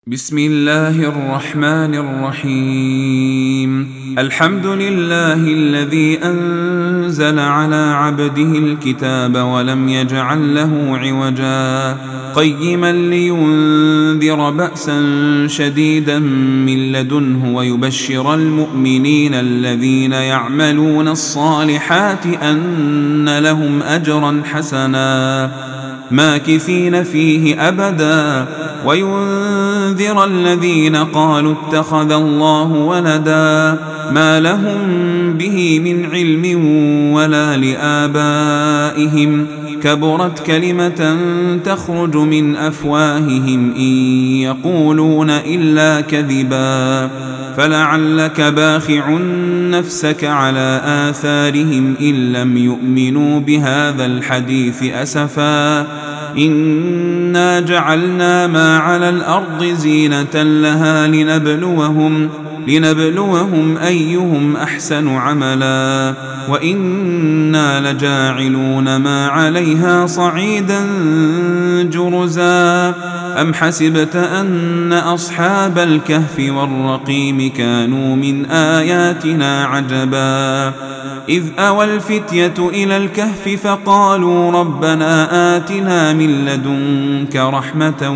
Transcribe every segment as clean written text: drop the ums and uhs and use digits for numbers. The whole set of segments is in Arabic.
بسم الله الرحمن الرحيم. الحمد لله الذي أنزل على عبده الكتاب ولم يجعل له عوجا قيما لينذر بأسا شديدا من لدنه ويبشر المؤمنين الذين يعملون الصالحات أن لهم أجرا حسنا ماكثين فيه أبدا وينذر الذين قالوا اتخذ الله ولدا ما لهم به من علم ولا لآبائهم كبرت كلمة تخرج من أفواههم إن يقولون إلا كذبا فلعلك باخع نفسك على آثارهم إن لم يؤمنوا بهذا الحديث أسفا إنا جعلنا ما على الأرض زينة لها لنبلوهم أيهم أحسن عملا وإنا لجاعلون ما عليها صعيدا جرزا أم حسبت أن أصحاب الكهف والرقيم كانوا من آياتنا عجبا إذ أوى الفتية إلى الكهف فقالوا ربنا آتنا من لدنك رحمة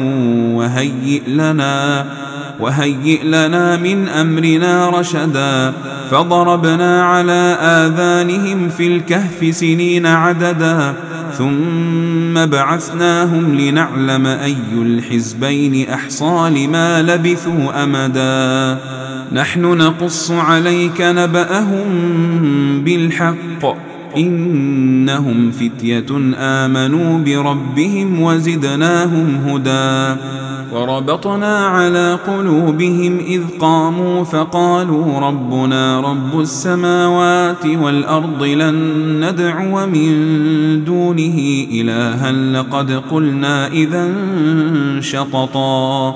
وهيئ لنا من أمرنا رشدا فضربنا على آذانهم في الكهف سنين عددا ثم بعثناهم لنعلم أي الحزبين أحصى لما لبثوا أمدا نحن نقص عليك نبأهم بالحق إنهم فتية آمنوا بربهم وزدناهم هدى وربطنا على قلوبهم إذ قاموا فقالوا ربنا رب السماوات والأرض لن ندعو من دونه إلها لقد قلنا إذا شططا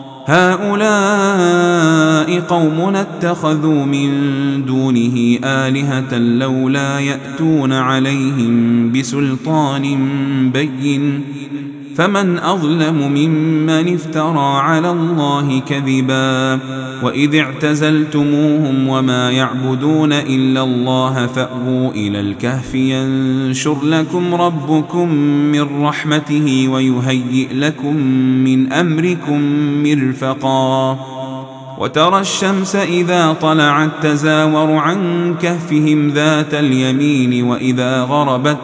هؤلاء قومنا اتخذوا من دونه آلهة لولا يأتون عليهم بسلطان بين فمن أظلم ممن افترى على الله كذبا وإذ اعتزلتموهم وما يعبدون إلا الله فأووا إلى الكهف ينشر لكم ربكم من رحمته ويهيئ لكم من أمركم مرفقا وترى الشمس إذا طلعت تزاور عن كهفهم ذات اليمين وإذا غربت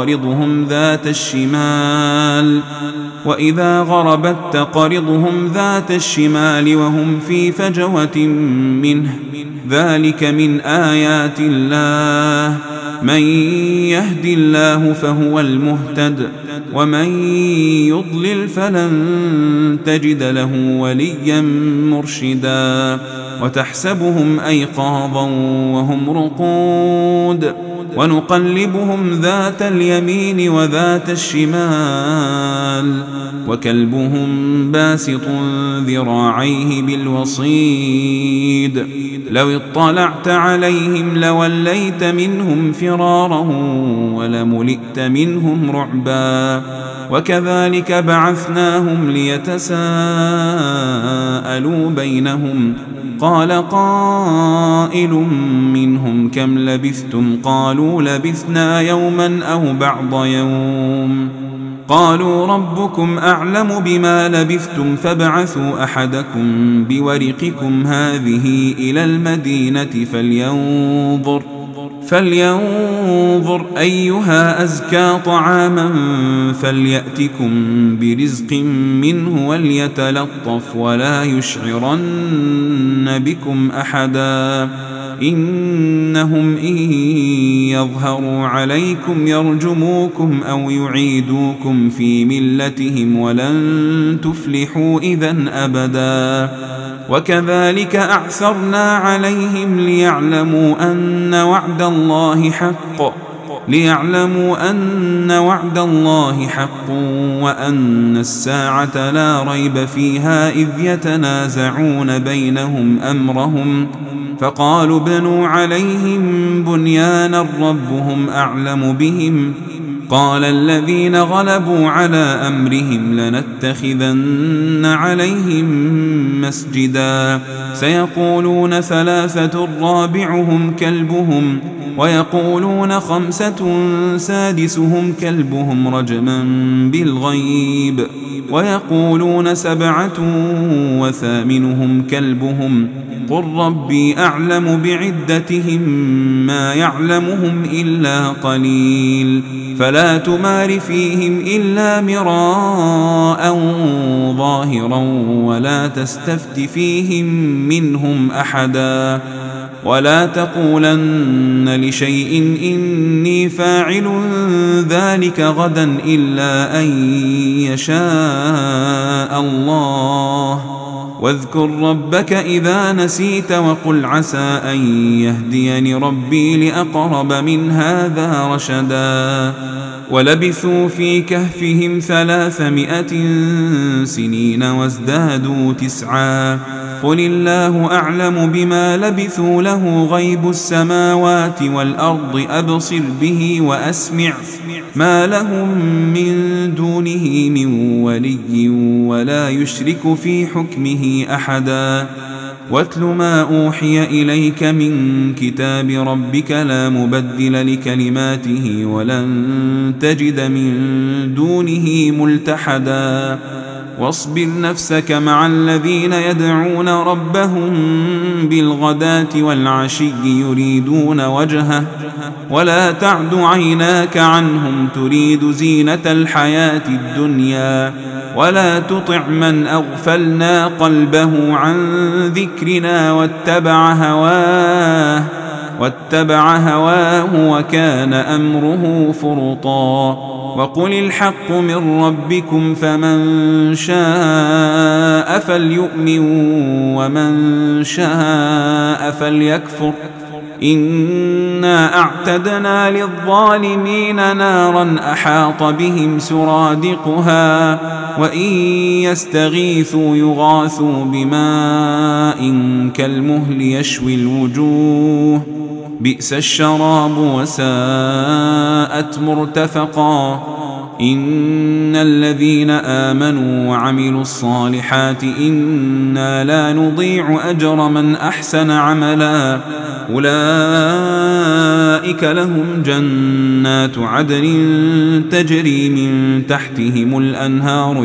تقرضهم ذات الشمال وهم في فجوة منه ذلك من آيات الله من يهد الله فهو المهتد ومن يضلل فلن تجد له وليا مرشدا وتحسبهم أيقاظا وهم رقود ونقلبهم ذات اليمين وذات الشمال وكلبهم باسط ذراعيه بالوصيد لو اطلعت عليهم لوليت منهم فرارا ولملئت منهم رعبا وكذلك بعثناهم ليتساءلوا بينهم قال قائل منهم كم لبثتم قالوا لبثنا يوما أو بعض يوم قالوا ربكم أعلم بما لبثتم فابعثوا أحدكم بورقكم هذه إلى المدينة فلينظر أيها أزكى طعاما فليأتكم برزق منه وليتلطف ولا يشعرن بكم أحدا إنهم إن يظهروا عليكم يرجموكم أو يعيدوكم في ملتهم ولن تفلحوا إذن أبدا وكذلك أعثرنا عليهم ليعلموا أن وعد الله حق وأن الساعة لا ريب فيها إذ يتنازعون بينهم أمرهم فقالوا ابنوا عليهم بنيانا ربهم أعلم بهم قال الذين غلبوا على أمرهم لنتخذن عليهم مسجدا سيقولون 3 رابعهم كلبهم ويقولون 5 سادسهم كلبهم رجما بالغيب ويقولون 7 وثامنهم كلبهم قل ربي أعلم بعدتهم ما يعلمهم إلا قليل فلا تمار فيهم إلا مراء ظاهرا ولا تستفت فيهم منهم أحدا ولا تقولن لشيء إني فاعل ذلك غدا إلا أن يشاء الله واذكر ربك إذا نسيت وقل عسى أن يهديني ربي لأقرب من هذا رشدا ولبثوا في كهفهم 300 سنين وازدادوا 9 قل الله أعلم بما لبثوا له غيب السماوات والأرض أبصر به وأسمع ما لهم من دونه من ولي ولا يشرك في حكمه أحدا واتل ما أوحي إليك من كتاب ربك لا مبدل لكلماته ولن تجد من دونه ملتحدا واصبر نفسك مع الذين يدعون ربهم بالغداة والعشي يريدون وجهه ولا تعد عيناك عنهم تريد زينة الحياة الدنيا ولا تطع من أغفلنا قلبه عن ذكرنا واتبع هواه وكان أمره فرطا وقل الحق من ربكم فمن شاء فليؤمن ومن شاء فليكفر إنا أعتدنا للظالمين نارا أحاط بهم سرادقها وإن يستغيثوا يغاثوا بماء كالمهل يشوي الوجوه بئس الشراب وساءت مرتفقا إن الذين آمنوا وعملوا الصالحات إنا لا نضيع أجر من أحسن عملا أولئك لهم جنات عدن تجري من تحتهم الأنهار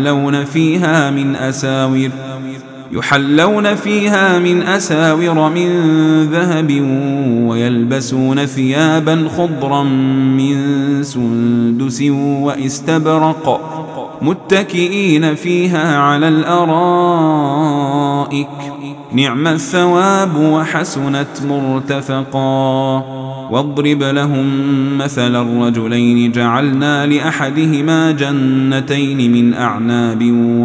يحلون فيها من أساور من ذهب ويلبسون ثيابا خضرا من سندس واستبرق متكئين فيها على الأرائك نعم الثواب وحسنت مرتفقا واضرب لهم مثل الرجلين جعلنا لأحدهما جنتين من أعناب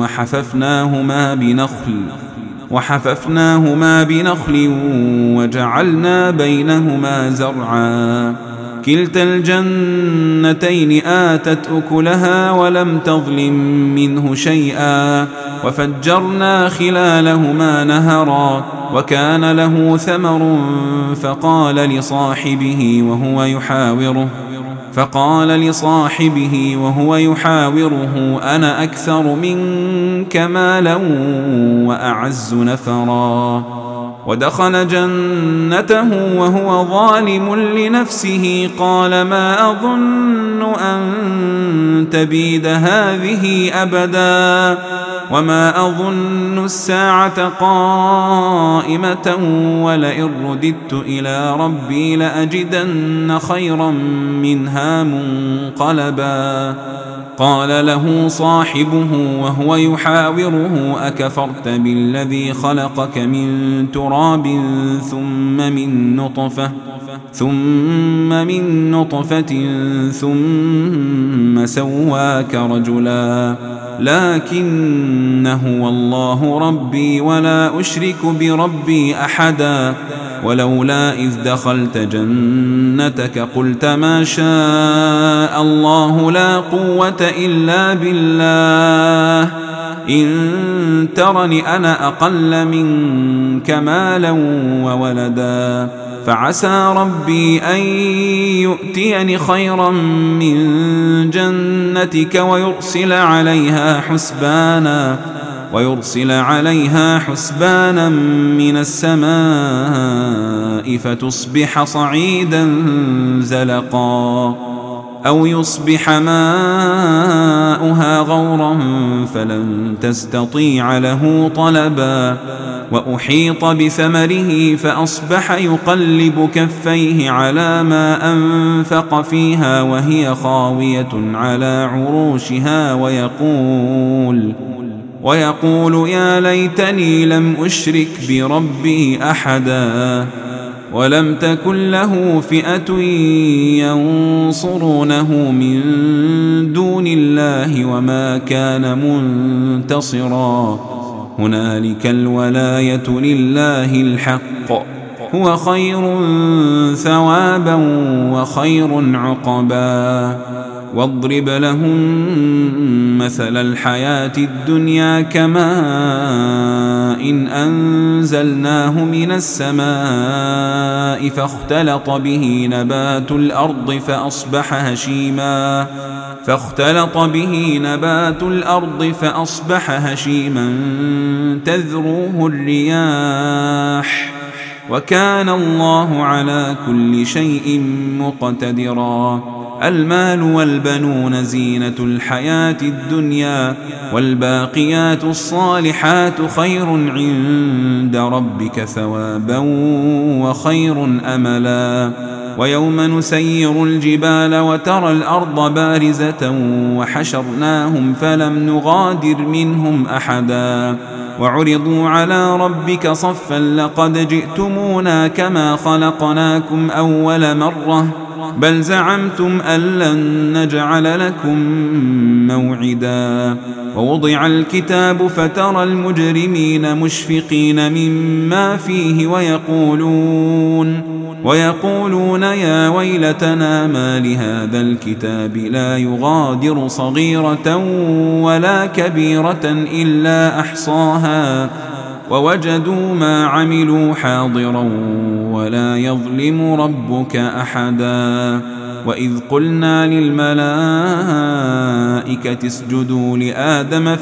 وحففناهما بنخل وجعلنا بينهما زرعا كلتا الجنتين آتت أكلها ولم تظلم منه شيئا وفجرنا خلالهما نهرا وكان له ثمر فقال لصاحبه وهو يحاوره أنا أكثر منك مالا وأعز نفرا ودخل جنته وهو ظالم لنفسه قال ما أظن أن تبيد هذه أبدا وما أظن الساعة قائمة ولئن رددت إلى ربي لأجدن خيرا منها منقلبا قال له صاحبه وهو يحاوره أكفرت بالذي خلقك من تراب ثم من نطفة ثم سواك رجلا لكن هو الله ربي ولا أشرك بربي أحدا ولولا إذ دخلت جنتك قلت ما شاء الله لا قوة إلا بالله إن ترني أنا أقل منك مالا وولدا فعسى ربي أن يؤتيني خيرا من جنتك ويرسل عليها حسبانا من السماء فتصبح صعيدا زلقا أو يصبح ماؤها غورا فلن تستطيع له طلبا وأحيط بثمره فأصبح يقلب كفيه على ما أنفق فيها وهي خاوية على عروشها ويقول يا ليتني لم أشرك بربي أحدا ولم تكن له فئة ينصرونه من دون الله وما كان منتصرا هنالك الولاية لله الحق هو خير ثوابا وخير عقبا واضرب لهم مثل الحياة الدنيا كماء إن أنزلناه من السماء فاختلط به نبات الأرض فأصبح هشيما تذروه الرياح وكان الله على كل شيء مقتدرا المال والبنون زينة الحياة الدنيا والباقيات الصالحات خير عند ربك ثوابا وخير أملا ويوم نسير الجبال وترى الأرض بارزة وحشرناهم فلم نغادر منهم أحدا وعرضوا على ربك صفا لقد جئتمونا كما خلقناكم أول مرة بل زعمتم أن لن نجعل لكم موعدا ووضع الكتاب فترى المجرمين مشفقين مما فيه ويقولون يا ويلتنا ما لهذا الكتاب لا يغادر صغيرة ولا كبيرة إلا أحصاها ووجدوا ما عملوا حاضرا ولا يظلم ربك أحدا وإذ قلنا للملائكة اسجدوا لآدم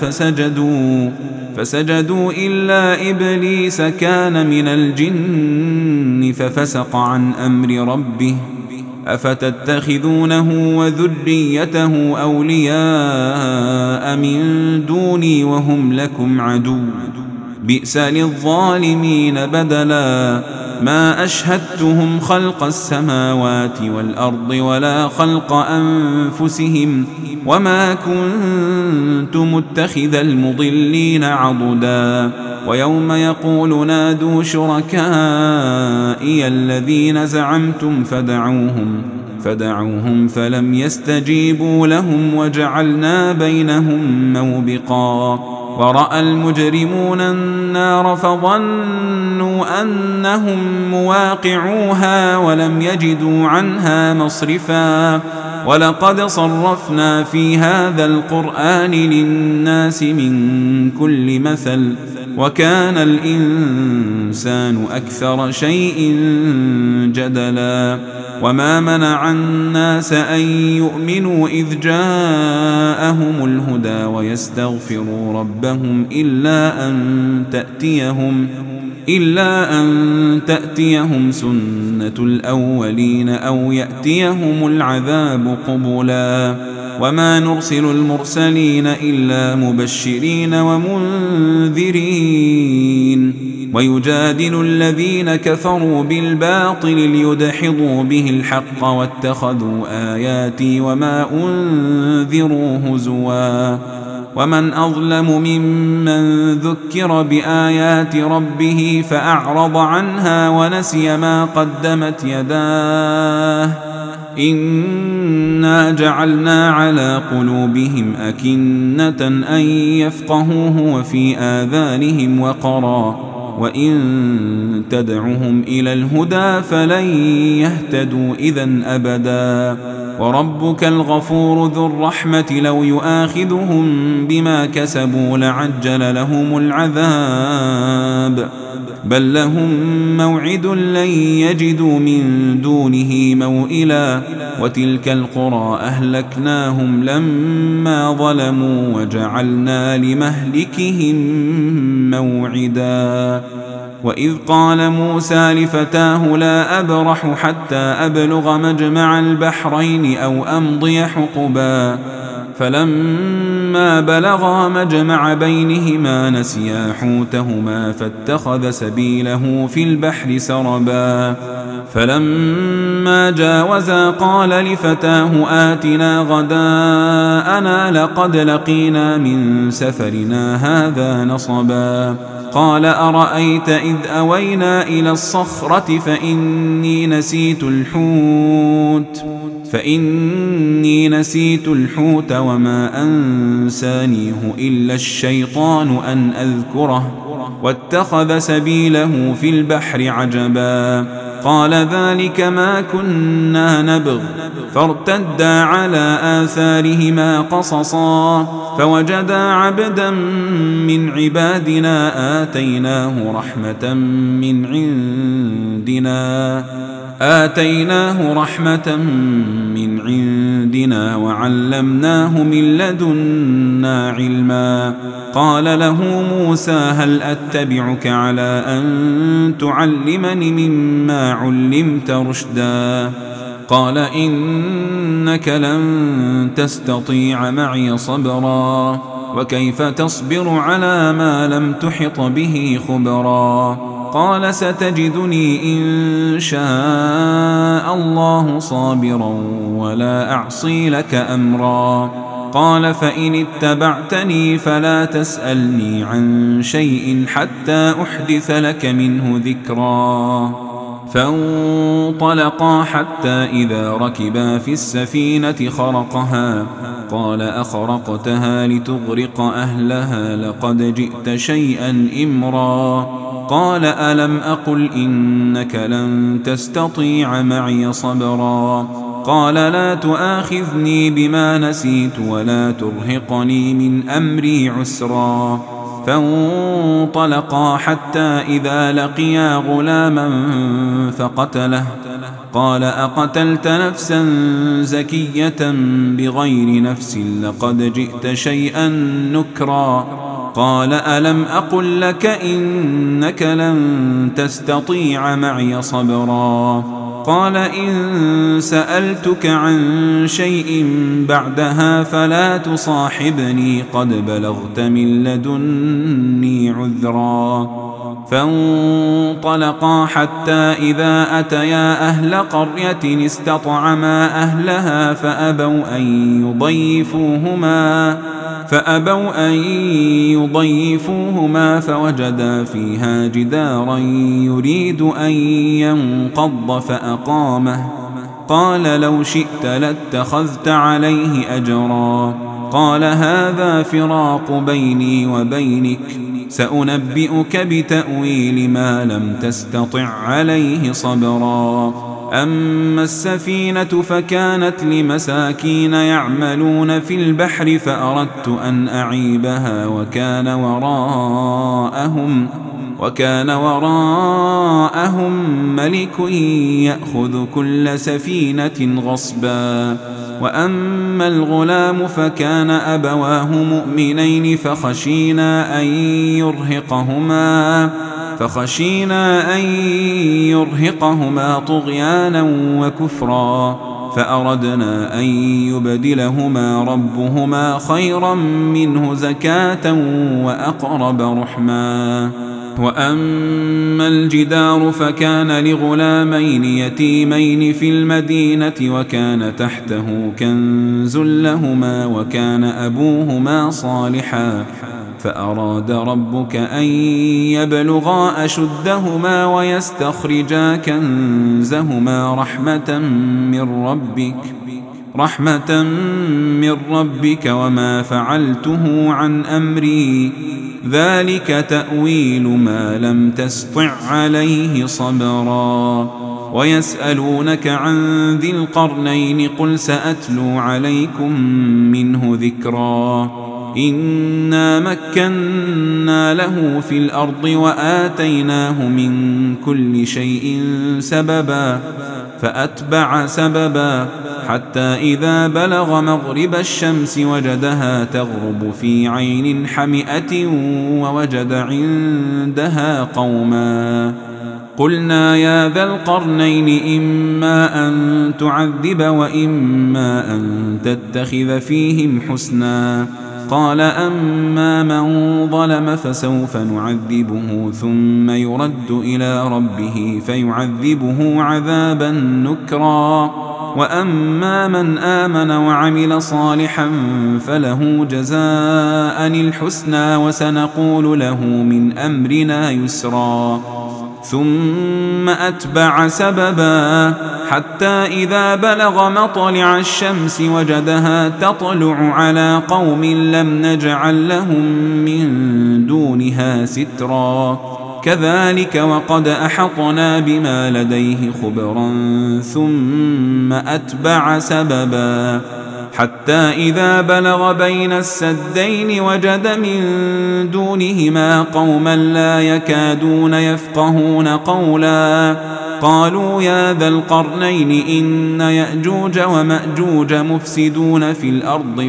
فسجدوا إلا إبليس كان من الجن ففسق عن أمر ربه أفتتخذونه وذريته أولياء من دوني وهم لكم عدو بئس للظالمين بدلا ما أشهدتهم خلق السماوات والأرض ولا خلق أنفسهم وما كنت متخذ المضلين عضدا ويوم يقول نادوا شركائي الذين زعمتم فدعوهم فلم يستجيبوا لهم وجعلنا بينهم موبقا ورأى المجرمون النار فظنوا أنهم مواقعوها ولم يجدوا عنها مصرفا ولقد صرفنا في هذا القرآن للناس من كل مثل وكان الإنسان أكثر شيء جدلا وما منع الناس أن يؤمنوا إذ جاءهم الهدى ويستغفروا ربهم إلا أن تأتيهم سنة الأولين أو يأتيهم العذاب قبلا وما نرسل المرسلين إلا مبشرين ومنذرين ويجادل الذين كفروا بالباطل ليدحضوا به الحق واتخذوا آياتي وما أنذروا هزوا ومن أظلم ممن ذكر بآيات ربه فأعرض عنها ونسي ما قدمت يداه إنا جعلنا على قلوبهم أكنة أن يفقهوه وفي آذانهم وقرا وإن تدعهم إلى الهدى فلن يهتدوا إذن أبدا وربك الغفور ذو الرحمة لو يؤاخذهم بما كسبوا لعجل لهم العذاب بل لهم موعد لن يجدوا من دونه موئلا وتلك القرى أهلكناهم لما ظلموا وجعلنا لمهلكهم موعدا وإذ قال موسى لفتاه لا أبرح حتى أبلغ مجمع البحرين أو أمضي حقبا فلما بلغا مجمع بينهما نسيا حوتهما فاتخذ سبيله في البحر سربا فلما جاوزا قال لفتاه آتنا غداءنا لقد لقينا من سفرنا هذا نصبا قال أرأيت إذ أوينا إلى الصخرة فإني نسيت الحوت وما أنسانيه إلا الشيطان أن أذكره واتخذ سبيله في البحر عجبا قال ذلك ما كنا نبغ فارتدا على آثارهما قصصا فوجدا عبدا من عبادنا آتيناه رحمة من عندنا وعلمناه من لدنا علما قال له موسى هل أتبعك على أن تعلمني مما علمت رشدا قال إنك لن تستطيع معي صبرا وكيف تصبر على ما لم تحط به خبرا قال ستجدني إن شاء الله صابرا ولا أعصي لك أمرا قال فإن اتبعتني فلا تسألني عن شيء حتى أحدث لك منه ذكرا فانطلقا حتى إذا ركبا في السفينة خرقها قال أخرقتها لتغرق أهلها لقد جئت شيئا إمرا قال ألم أقل إنك لن تستطيع معي صبرا قال لا تؤاخذني بما نسيت ولا ترهقني من أمري عسرا فانطلقا حتى إذا لقيا غلاما فقتله قال أقتلت نفسا زكية بغير نفس لقد جئت شيئا نكرا قال ألم أقل لك إنك لن تستطيع معي صبرا قال إن سألتك عن شيء بعدها فلا تصاحبني قد بلغت من لدني عذرا فانطلقا حتى إذا أتيا أهل قرية استطعما أهلها فأبوا أن يضيفوهما فوجدا فيها جدارا يريد أن ينقض فأقامه قال لو شئت لاتخذت عليه أجرا قال هذا فراق بيني وبينك سأنبئك بتأويل ما لم تستطع عليه صبرا أما السفينة فكانت لمساكين يعملون في البحر فأردت أن أعيبها وكان وراءهم ملك يأخذ كل سفينة غصبا وأما الغلام فكان أبواه مؤمنين فخشينا أن يرهقهما طغيانا وكفرا فأردنا أن يبدلهما ربهما خيرا منه زكاة وأقرب رحما وأما الجدار فكان لغلامين يتيمين في المدينة وكان تحته كنز لهما وكان أبوهما صالحا فأراد ربك أن يبلغا أشدهما ويستخرجا كنزهما رحمة من ربك وما فعلته عن أمري ذلك تأويل ما لم تسطع عليه صبرا ويسألونك عن ذي القرنين قل سأتلو عليكم منه ذكرا إنا مكنا له في الأرض وآتيناه من كل شيء سببا فأتبع سببا حتى إذا بلغ مغرب الشمس وجدها تغرب في عين حمئة ووجد عندها قوما قلنا يا ذا القرنين إما أن تعذب وإما أن تتخذ فيهم حسنا قال أما من ظلم فسوف نعذبه ثم يرد إلى ربه فيعذبه عذابا نكرا وأما من آمن وعمل صالحا فله جزاء الحسنى وسنقول له من أمرنا يسرا ثم أتبع سببا حتى إذا بلغ مطلع الشمس وجدها تطلع على قوم لم نجعل لهم من دونها سترا كذلك وقد أحطنا بما لديه خبرا ثم أتبع سببا حتى إذا بلغ بين السدين وجد من دونهما قوما لا يكادون يفقهون قولا قالوا يا ذا القرنين إن يأجوج ومأجوج مفسدون في الأرض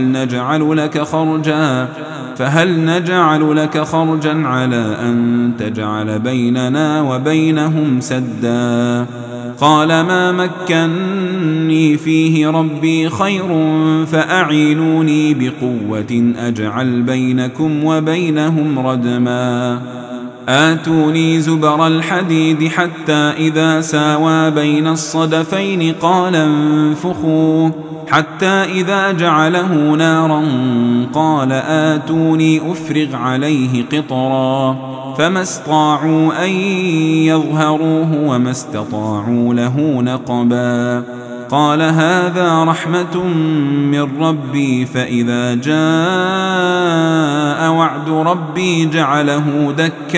فهل نجعل لك خرجا على أن تجعل بيننا وبينهم سدا قال ما مكني فيه ربي خير فأعينوني بقوة أجعل بينكم وبينهم ردما آتوني زبر الحديد حتى إذا ساوى بين الصدفين قال انفخوا حتى إذا جعله نارا قال آتوني أفرغ عليه قطرا فما استطاعوا أن يظهروه وما استطاعوا له نقبا قال هذا رحمة من ربي فإذا جاء وعد ربي جعله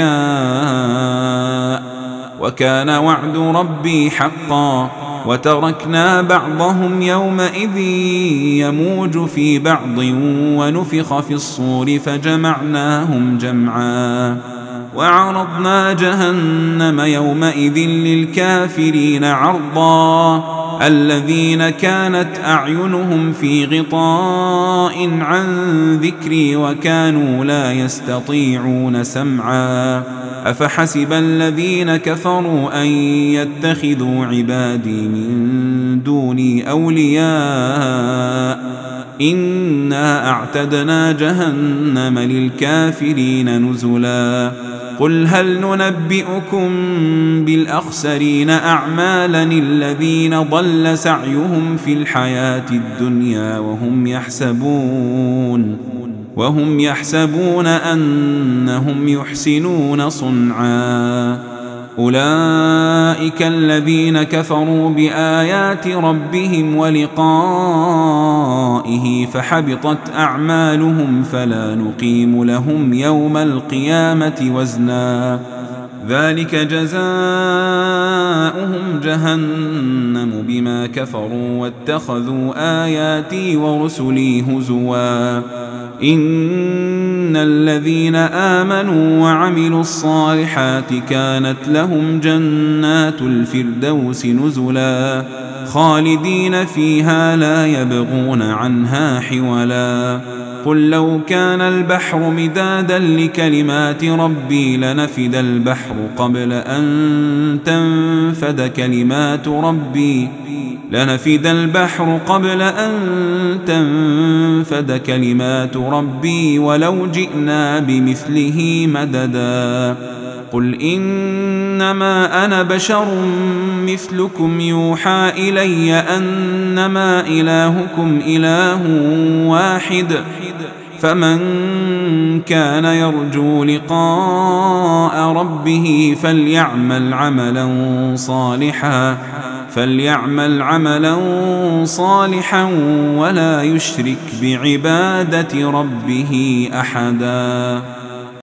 دكاء وكان وعد ربي حقا وتركنا بعضهم يومئذ يموج في بعض ونفخ في الصور فجمعناهم جمعا وعرضنا جهنم يومئذ للكافرين عرضا الذين كانت أعينهم في غطاء عن ذكري وكانوا لا يستطيعون سمعا أفحسب الذين كفروا أن يتخذوا عبادي من دوني أولياء إنا أعتدنا جهنم للكافرين نزلا قل هل ننبئكم بالأخسرين أعمالا الذين ضل سعيهم في الحياة الدنيا وهم يحسبون أنهم يحسنون صنعا أولئك الذين كفروا بآيات ربهم ولقائه فحبطت أعمالهم فلا نقيم لهم يوم القيامة وزنا ذلك جزاؤهم جهنم بما كفروا واتخذوا آياتي ورسلي هزوا إن الذين آمنوا وعملوا الصالحات كانت لهم جنات الفردوس نزلا خالدين فيها لا يبغون عنها حولا قل لو كان البحر مدادا لكلمات ربي لنفد البحر قبل أن تنفد كلمات ربي ولو جئنا بمثله مددا قل إنما أنا بشر مثلكم يوحى إلي أنما إلهكم إله واحد فمن كان يرجو لقاء ربه فليعمل عملا صالحا ولا يشرك بعبادة ربه أحدا.